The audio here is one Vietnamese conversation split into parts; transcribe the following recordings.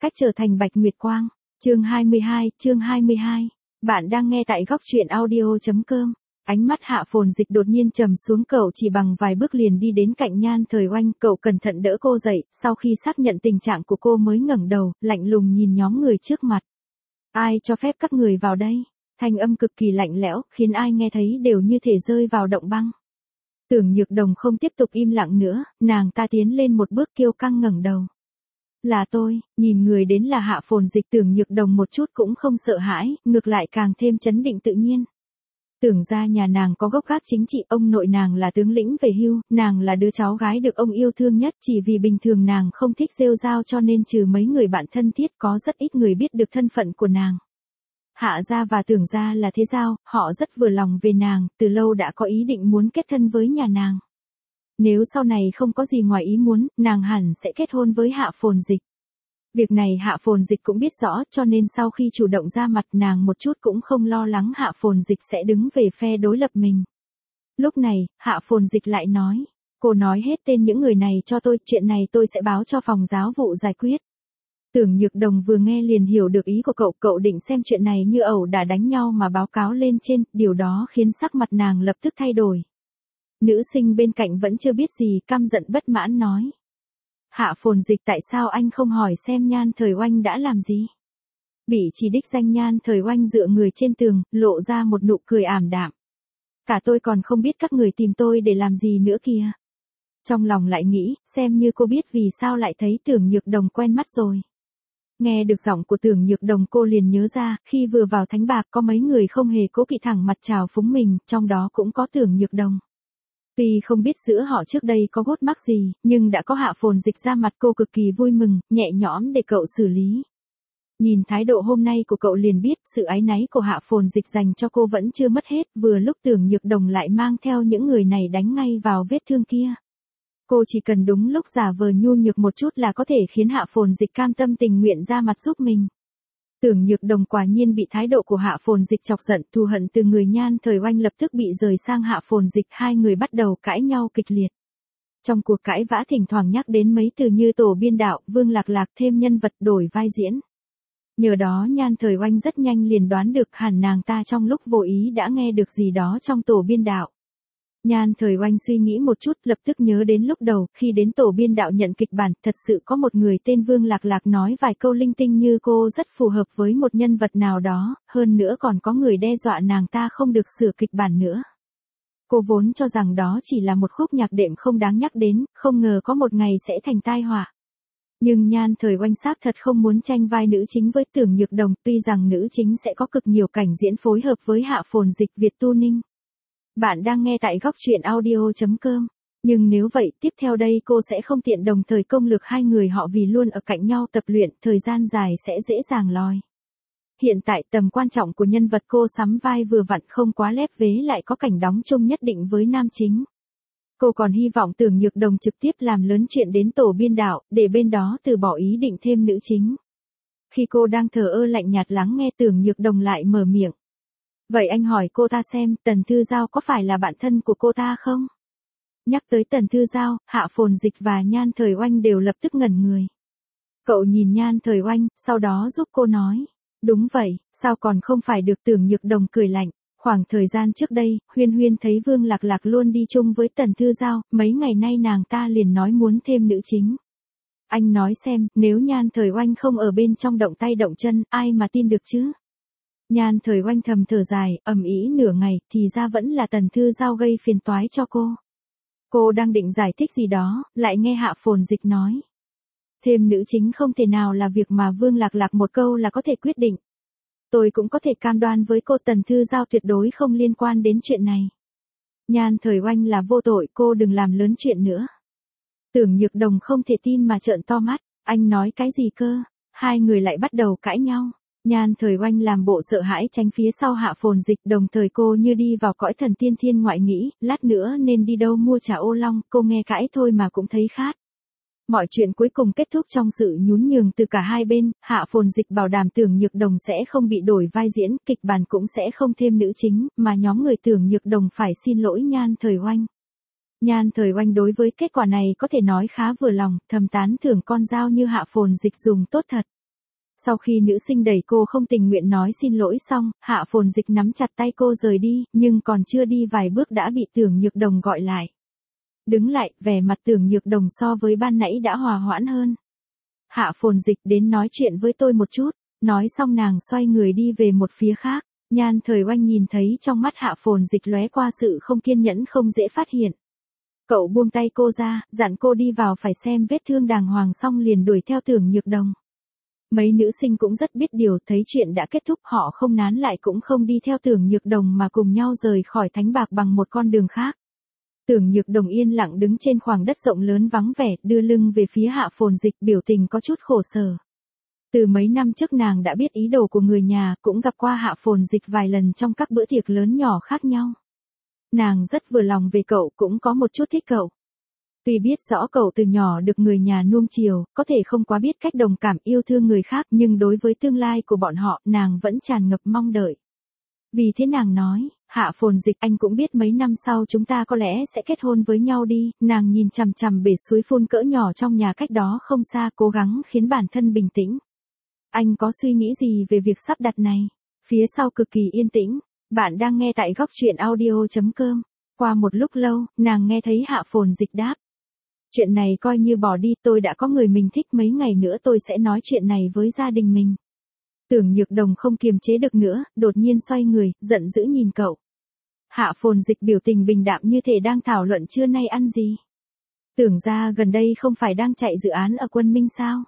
cách trở thành Bạch Nguyệt Quang. Chương 22. Bạn đang nghe tại góc truyện audio.com. Ánh mắt Hạ Phồn Dịch đột nhiên trầm xuống, cậu chỉ bằng vài bước liền đi đến cạnh Nhan Thời Oanh, cậu cẩn thận đỡ cô dậy, sau khi xác nhận tình trạng của cô mới ngẩng đầu, lạnh lùng nhìn nhóm người trước mặt. Ai cho phép các người vào đây? Thanh âm cực kỳ lạnh lẽo, khiến ai nghe thấy đều như thể rơi vào động băng. Tưởng Nhược Đồng không tiếp tục im lặng nữa, nàng ta tiến lên một bước kiêu căng ngẩng đầu. Là tôi, nhìn người đến là Hạ Phồn Dịch, Tưởng Nhược Đồng một chút cũng không sợ hãi, ngược lại càng thêm trấn định tự nhiên. Tưởng ra nhà nàng có gốc gác chính trị, ông nội nàng là tướng lĩnh về hưu, nàng là đứa cháu gái được ông yêu thương nhất, chỉ vì bình thường nàng không thích rêu rao cho nên trừ mấy người bạn thân thiết có rất ít người biết được thân phận của nàng. Hạ gia và Tưởng gia là thế giao, họ rất vừa lòng về nàng, từ lâu đã có ý định muốn kết thân với nhà nàng. Nếu sau này không có gì ngoài ý muốn, nàng hẳn sẽ kết hôn với Hạ Phồn Dịch. Việc này Hạ Phồn Dịch cũng biết rõ, cho nên sau khi chủ động ra mặt, nàng một chút cũng không lo lắng Hạ Phồn Dịch sẽ đứng về phe đối lập mình. Lúc này, Hạ Phồn Dịch lại nói, cô nói hết tên những người này cho tôi, chuyện này tôi sẽ báo cho phòng giáo vụ giải quyết. Tưởng Nhược Đồng vừa nghe liền hiểu được ý của cậu định xem chuyện này như ẩu đả đánh nhau mà báo cáo lên trên, điều đó khiến sắc mặt nàng lập tức thay đổi. Nữ sinh bên cạnh vẫn chưa biết gì, căm giận bất mãn nói. Hạ Phồn Dịch, tại sao anh không hỏi xem Nhan Thời Oanh đã làm gì? Bị chỉ đích danh Nhan Thời Oanh dựa người trên tường, lộ ra một nụ cười ảm đạm. Cả tôi còn không biết các người tìm tôi để làm gì nữa kìa. Trong lòng lại nghĩ, xem như cô biết vì sao lại thấy Tưởng Nhược Đồng quen mắt rồi. Nghe được giọng của Tưởng Nhược Đồng cô liền nhớ ra, khi vừa vào Thánh Bạc có mấy người không hề cố kỵ thẳng mặt chào phúng mình, trong đó cũng có Tưởng Nhược Đồng. Tuy không biết giữa họ trước đây có gút mắc gì, nhưng đã có Hạ Phồn Dịch ra mặt cô cực kỳ vui mừng, nhẹ nhõm để cậu xử lý. Nhìn thái độ hôm nay của cậu liền biết sự áy náy của Hạ Phồn Dịch dành cho cô vẫn chưa mất hết, vừa lúc Tưởng Nhược Đồng lại mang theo những người này đánh ngay vào vết thương kia. Cô chỉ cần đúng lúc giả vờ nhu nhược một chút là có thể khiến Hạ Phồn Dịch cam tâm tình nguyện ra mặt giúp mình. Tưởng Nhược Đồng quả nhiên bị thái độ của Hạ Phồn Dịch chọc giận, thù hận từ người Nhan Thời Oanh lập tức bị rời sang Hạ Phồn Dịch, hai người bắt đầu cãi nhau kịch liệt. Trong cuộc cãi vã thỉnh thoảng nhắc đến mấy từ như tổ biên đạo, Vương Lạc Lạc, thêm nhân vật đổi vai diễn. Nhờ đó Nhan Thời Oanh rất nhanh liền đoán được hẳn nàng ta trong lúc vô ý đã nghe được gì đó trong tổ biên đạo. Nhan Thời Oanh suy nghĩ một chút, lập tức nhớ đến lúc đầu, khi đến tổ biên đạo nhận kịch bản, thật sự có một người tên Vương Lạc Lạc nói vài câu linh tinh như cô rất phù hợp với một nhân vật nào đó, hơn nữa còn có người đe dọa nàng ta không được sửa kịch bản nữa. Cô vốn cho rằng đó chỉ là một khúc nhạc đệm không đáng nhắc đến, không ngờ có một ngày sẽ thành tai họa. Nhưng Nhan Thời Oanh xác thật không muốn tranh vai nữ chính với Tưởng Nhược Đồng, tuy rằng nữ chính sẽ có cực nhiều cảnh diễn phối hợp với Hạ Phồn Dịch, Việt Tu Ninh. Bạn đang nghe tại góc truyện audio.com. Nhưng nếu vậy, tiếp theo đây cô sẽ không tiện đồng thời công lược hai người họ vì luôn ở cạnh nhau tập luyện, thời gian dài sẽ dễ dàng lòi. Hiện tại tầm quan trọng của nhân vật cô sắm vai vừa vặn, không quá lép vế, lại có cảnh đóng chung nhất định với nam chính. Cô còn hy vọng Tưởng Nhược Đồng trực tiếp làm lớn chuyện đến tổ biên đạo, để bên đó từ bỏ ý định thêm nữ chính. Khi cô đang thờ ơ lạnh nhạt lắng nghe, Tưởng Nhược Đồng lại mở miệng. Vậy anh hỏi cô ta xem, Tần Thư Giao có phải là bạn thân của cô ta không? Nhắc tới Tần Thư Giao, Hạ Phồn Dịch và Nhan Thời Oanh đều lập tức ngẩn người. Cậu nhìn Nhan Thời Oanh, sau đó giúp cô nói. Đúng vậy, sao còn không phải được? Tưởng Nhược Đồng cười lạnh. Khoảng thời gian trước đây, Huyên Huyên thấy Vương Lạc Lạc luôn đi chung với Tần Thư Giao, mấy ngày nay nàng ta liền nói muốn thêm nữ chính. Anh nói xem, nếu Nhan Thời Oanh không ở bên trong động tay động chân, ai mà tin được chứ? Nhan Thời Oanh thầm thở dài, ầm ĩ nửa ngày, thì ra vẫn là Tần Thư Giao gây phiền toái cho cô. Cô đang định giải thích gì đó, lại nghe Hạ Phồn Dịch nói. Thêm nữ chính không thể nào là việc mà Vương Lạc Lạc một câu là có thể quyết định. Tôi cũng có thể cam đoan với cô, Tần Thư Giao tuyệt đối không liên quan đến chuyện này. Nhan Thời Oanh là vô tội, cô đừng làm lớn chuyện nữa. Tưởng Nhược Đồng không thể tin mà trợn to mắt, anh nói cái gì cơ? Hai người lại bắt đầu cãi nhau. Nhan Thời Oanh làm bộ sợ hãi tránh phía sau Hạ Phồn Dịch, đồng thời cô như đi vào cõi thần tiên thiên ngoại, nghĩ, lát nữa nên đi đâu mua trà ô long, cô nghe cãi thôi mà cũng thấy khát. Mọi chuyện cuối cùng kết thúc trong sự nhún nhường từ cả hai bên, Hạ Phồn Dịch bảo đảm Tưởng Nhược Đồng sẽ không bị đổi vai diễn, kịch bản cũng sẽ không thêm nữ chính, mà nhóm người Tưởng Nhược Đồng phải xin lỗi Nhan Thời Oanh. Nhan Thời Oanh đối với kết quả này có thể nói khá vừa lòng, thầm tán thưởng con dao như Hạ Phồn Dịch dùng tốt thật. Sau khi nữ sinh đẩy cô không tình nguyện nói xin lỗi xong, Hạ Phồn Dịch nắm chặt tay cô rời đi, nhưng còn chưa đi vài bước đã bị Tưởng Nhược Đồng gọi lại. Đứng lại, vẻ mặt Tưởng Nhược Đồng so với ban nãy đã hòa hoãn hơn. Hạ Phồn Dịch, đến nói chuyện với tôi một chút. Nói xong nàng xoay người đi về một phía khác. Nhan Thời Oanh nhìn thấy trong mắt Hạ Phồn Dịch lóe qua sự không kiên nhẫn không dễ phát hiện. Cậu buông tay cô ra, dặn cô đi vào phải xem vết thương đàng hoàng xong liền đuổi theo Tưởng Nhược Đồng. Mấy nữ sinh cũng rất biết điều, thấy chuyện đã kết thúc họ không nán lại cũng không đi theo Tưởng Nhược Đồng mà cùng nhau rời khỏi Thánh Bạc bằng một con đường khác. Tưởng Nhược Đồng yên lặng đứng trên khoảng đất rộng lớn vắng vẻ, đưa lưng về phía Hạ Phồn Dịch, biểu tình có chút khổ sở. Từ mấy năm trước nàng đã biết ý đồ của người nhà, cũng gặp qua Hạ Phồn Dịch vài lần trong các bữa tiệc lớn nhỏ khác nhau. Nàng rất vừa lòng về cậu, cũng có một chút thích cậu. Tuy biết rõ cậu từ nhỏ được người nhà nuông chiều, có thể không quá biết cách đồng cảm yêu thương người khác, nhưng đối với tương lai của bọn họ, nàng vẫn tràn ngập mong đợi. Vì thế nàng nói, Hạ Phồn Dịch, anh cũng biết mấy năm sau chúng ta có lẽ sẽ kết hôn với nhau đi. Nàng nhìn chằm chằm bể suối phun cỡ nhỏ trong nhà cách đó không xa, cố gắng khiến bản thân bình tĩnh. Anh có suy nghĩ gì về việc sắp đặt này? Phía sau cực kỳ yên tĩnh. Bạn đang nghe tại góc truyện audio.com. Qua một lúc lâu, nàng nghe thấy Hạ Phồn Dịch đáp. Chuyện này coi như bỏ đi, tôi đã có người mình thích, mấy ngày nữa tôi sẽ nói chuyện này với gia đình mình. Tưởng Nhược Đồng không kiềm chế được nữa, đột nhiên xoay người, giận dữ nhìn cậu. Hạ Phồn Dịch biểu tình bình đạm như thể đang thảo luận trưa nay ăn gì. Tưởng ra gần đây không phải đang chạy dự án ở Quân Minh sao?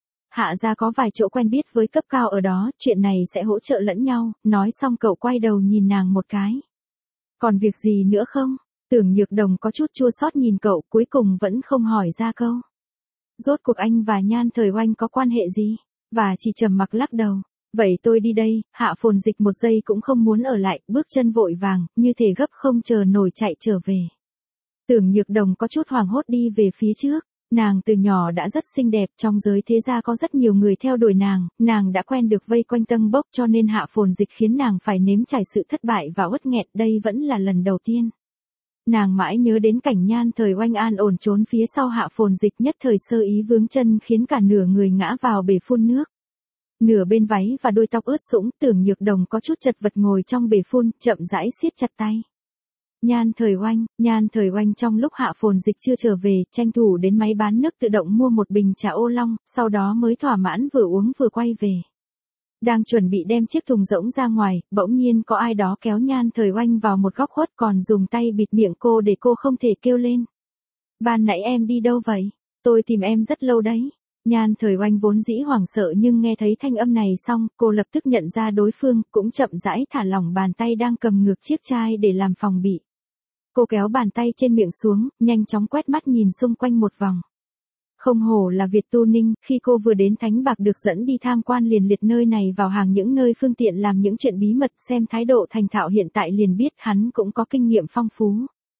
Hạ gia có vài chỗ quen biết với cấp cao ở đó, chuyện này sẽ hỗ trợ lẫn nhau. Nói xong cậu quay đầu nhìn nàng một cái. Còn việc gì nữa không? Tưởng Nhược Đồng có chút chua xót nhìn cậu, cuối cùng vẫn không hỏi ra câu. Rốt cuộc anh và Nhan Thời Oanh có quan hệ gì? Và chỉ trầm mặc lắc đầu. Vậy tôi đi đây. Hạ Phồn Dịch một giây cũng không muốn ở lại, bước chân vội vàng, như thể gấp không chờ nổi chạy trở về. Tưởng Nhược Đồng có chút hoảng hốt đi về phía trước. Nàng từ nhỏ đã rất xinh đẹp, trong giới thế gia có rất nhiều người theo đuổi nàng đã quen được vây quanh tâng bốc, cho nên Hạ Phồn Dịch khiến nàng phải nếm trải sự thất bại và uất nghẹt, đây vẫn là lần đầu tiên. Nàng mãi nhớ đến cảnh Nhan Thời Oanh an ổn trốn phía sau Hạ Phồn Dịch, nhất thời sơ ý vướng chân khiến cả nửa người ngã vào bể phun nước. Nửa bên váy và đôi tóc ướt sũng, Tưởng Nhược Đồng có chút chật vật ngồi trong bể phun, chậm rãi siết chặt tay. Nhan Thời Oanh trong lúc Hạ Phồn Dịch chưa trở về, tranh thủ đến máy bán nước tự động mua một bình trà ô long, sau đó mới thỏa mãn vừa uống vừa quay về. Đang chuẩn bị đem chiếc thùng rỗng ra ngoài, bỗng nhiên có ai đó kéo Nhan Thời Oanh vào một góc khuất, còn dùng tay bịt miệng cô để cô không thể kêu lên. Ban nãy em đi đâu vậy? Tôi tìm em rất lâu đấy. Nhan Thời Oanh vốn dĩ hoảng sợ nhưng nghe thấy thanh âm này xong, cô lập tức nhận ra đối phương, cũng chậm rãi thả lỏng bàn tay đang cầm ngược chiếc chai để làm phòng bị. Cô kéo bàn tay trên miệng xuống, nhanh chóng quét mắt nhìn xung quanh một vòng. Không hổ là Việt Tu Ninh, khi cô vừa đến Thánh Bạc được dẫn đi tham quan liền liệt nơi này vào hàng những nơi phương tiện làm những chuyện bí mật, xem thái độ thành thạo hiện tại liền biết hắn cũng có kinh nghiệm phong phú.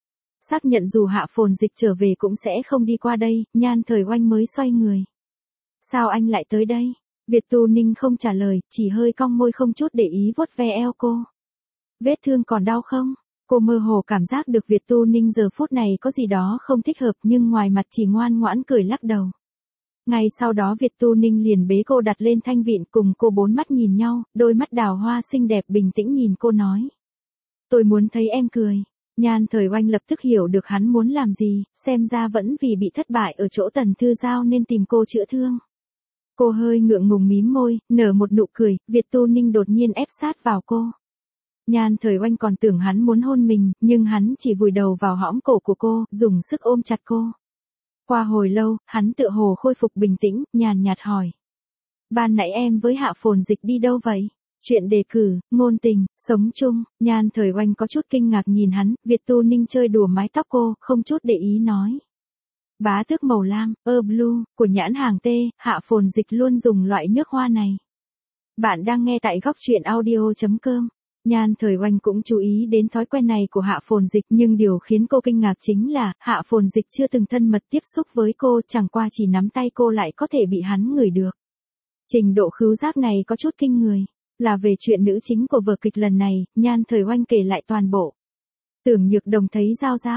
Xác nhận dù Hạ Phồn Dịch trở về cũng sẽ không đi qua đây, Nhan Thời Oanh mới xoay người. Sao anh lại tới đây? Việt Tu Ninh không trả lời, chỉ hơi cong môi không chút để ý vuốt ve eo cô. Vết thương còn đau không? Cô mơ hồ cảm giác được Việt Tu Ninh giờ phút này có gì đó không thích hợp nhưng ngoài mặt chỉ ngoan ngoãn cười lắc đầu. Ngay sau đó Việt Tu Ninh liền bế cô đặt lên thanh vịn cùng cô bốn mắt nhìn nhau, đôi mắt đào hoa xinh đẹp bình tĩnh nhìn cô nói. Tôi muốn thấy em cười. Nhan Thời Oanh lập tức hiểu được hắn muốn làm gì, xem ra vẫn vì bị thất bại ở chỗ Tần Thư Giao nên tìm cô chữa thương. Cô hơi ngượng ngùng mím môi, nở một nụ cười, Việt Tu Ninh đột nhiên ép sát vào cô. Nhan Thời Oanh còn tưởng hắn muốn hôn mình, nhưng hắn chỉ vùi đầu vào hõm cổ của cô, dùng sức ôm chặt cô. Qua hồi lâu, hắn tựa hồ khôi phục bình tĩnh, nhàn nhạt hỏi. Ban nãy em với Hạ Phồn Dịch đi đâu vậy? Chuyện đề cử, ngôn tình, sống chung. Nhan Thời Oanh có chút kinh ngạc nhìn hắn, Việt Tu Ninh chơi đùa mái tóc cô, không chút để ý nói. Bá tước màu lam, blue, của nhãn hàng T, Hạ Phồn Dịch luôn dùng loại nước hoa này. Bạn đang nghe tại góc truyện audio.com. Nhan Thời Oanh cũng chú ý đến thói quen này của Hạ Phồn Dịch, nhưng điều khiến cô kinh ngạc chính là, Hạ Phồn Dịch chưa từng thân mật tiếp xúc với cô, chẳng qua chỉ nắm tay cô lại có thể bị hắn ngửi được. Trình độ khứu giác này có chút kinh người. Là về chuyện nữ chính của vở kịch lần này, Nhan Thời Oanh kể lại toàn bộ. Tưởng Nhược Đồng thấy Giao Giao.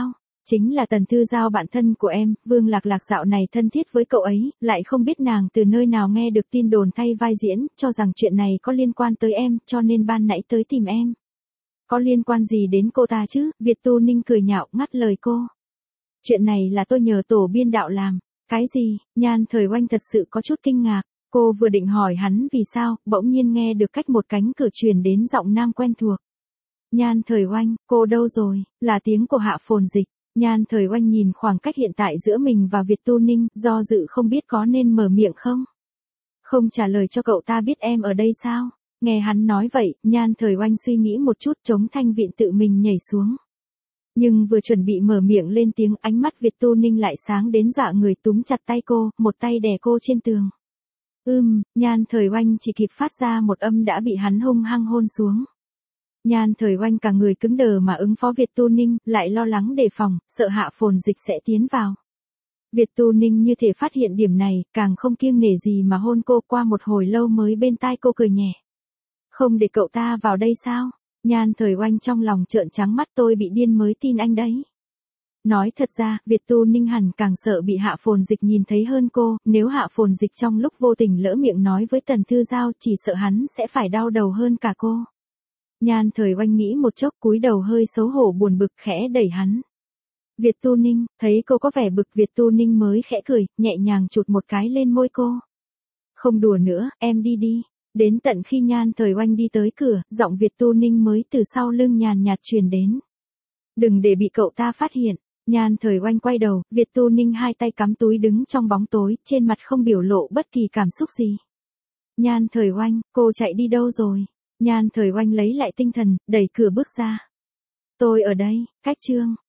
Chính là Tần Thư Giao bạn thân của em, Vương Lạc Lạc dạo này thân thiết với cậu ấy, lại không biết nàng từ nơi nào nghe được tin đồn thay vai diễn, cho rằng chuyện này có liên quan tới em, cho nên ban nãy tới tìm em. Có liên quan gì đến cô ta chứ? Việt Tu Ninh cười nhạo, ngắt lời cô. Chuyện này là tôi nhờ tổ biên đạo làm. Cái gì? Nhan Thời Oanh thật sự có chút kinh ngạc. Cô vừa định hỏi hắn vì sao, bỗng nhiên nghe được cách một cánh cửa truyền đến giọng nam quen thuộc. Nhan Thời Oanh, cô đâu rồi? Là tiếng của Hạ Phồn Dịch. Nhan Thời Oanh nhìn khoảng cách hiện tại giữa mình và Việt Tu Ninh, do dự không biết có nên mở miệng không. Không trả lời cho cậu ta biết em ở đây sao? Nghe hắn nói vậy, Nhan Thời Oanh suy nghĩ một chút, chống thanh viện tự mình nhảy xuống. Nhưng vừa chuẩn bị mở miệng lên tiếng, ánh mắt Việt Tu Ninh lại sáng đến dọa người, túm chặt tay cô, một tay đè cô trên tường. Nhan Thời Oanh chỉ kịp phát ra một âm đã bị hắn hung hăng hôn xuống. Nhan Thời Oanh cả người cứng đờ mà ứng phó Việt Tu Ninh, lại lo lắng đề phòng, sợ Hạ Phồn Dịch sẽ tiến vào. Việt Tu Ninh như thể phát hiện điểm này, càng không kiêng nể gì mà hôn cô, qua một hồi lâu mới bên tai cô cười nhẹ. Không để cậu ta vào đây sao? Nhan Thời Oanh trong lòng trợn trắng mắt, tôi bị điên mới tin anh đấy. Nói thật ra, Việt Tu Ninh hẳn càng sợ bị Hạ Phồn Dịch nhìn thấy hơn cô, nếu Hạ Phồn Dịch trong lúc vô tình lỡ miệng nói với Tần Thư Giao, chỉ sợ hắn sẽ phải đau đầu hơn cả cô. Nhan Thời Oanh nghĩ một chốc, cúi đầu hơi xấu hổ buồn bực khẽ đẩy hắn. Việt Tu Ninh, thấy cô có vẻ bực, Việt Tu Ninh mới khẽ cười, nhẹ nhàng chụt một cái lên môi cô. Không đùa nữa, em đi đi. Đến tận khi Nhan Thời Oanh đi tới cửa, giọng Việt Tu Ninh mới từ sau lưng nhàn nhạt truyền đến. Đừng để bị cậu ta phát hiện. Nhan Thời Oanh quay đầu, Việt Tu Ninh hai tay cắm túi đứng trong bóng tối, trên mặt không biểu lộ bất kỳ cảm xúc gì. Nhan Thời Oanh, cô chạy đi đâu rồi? Nhan Thời Oanh lấy lại tinh thần, đẩy cửa bước ra. Tôi ở đây, cách chương.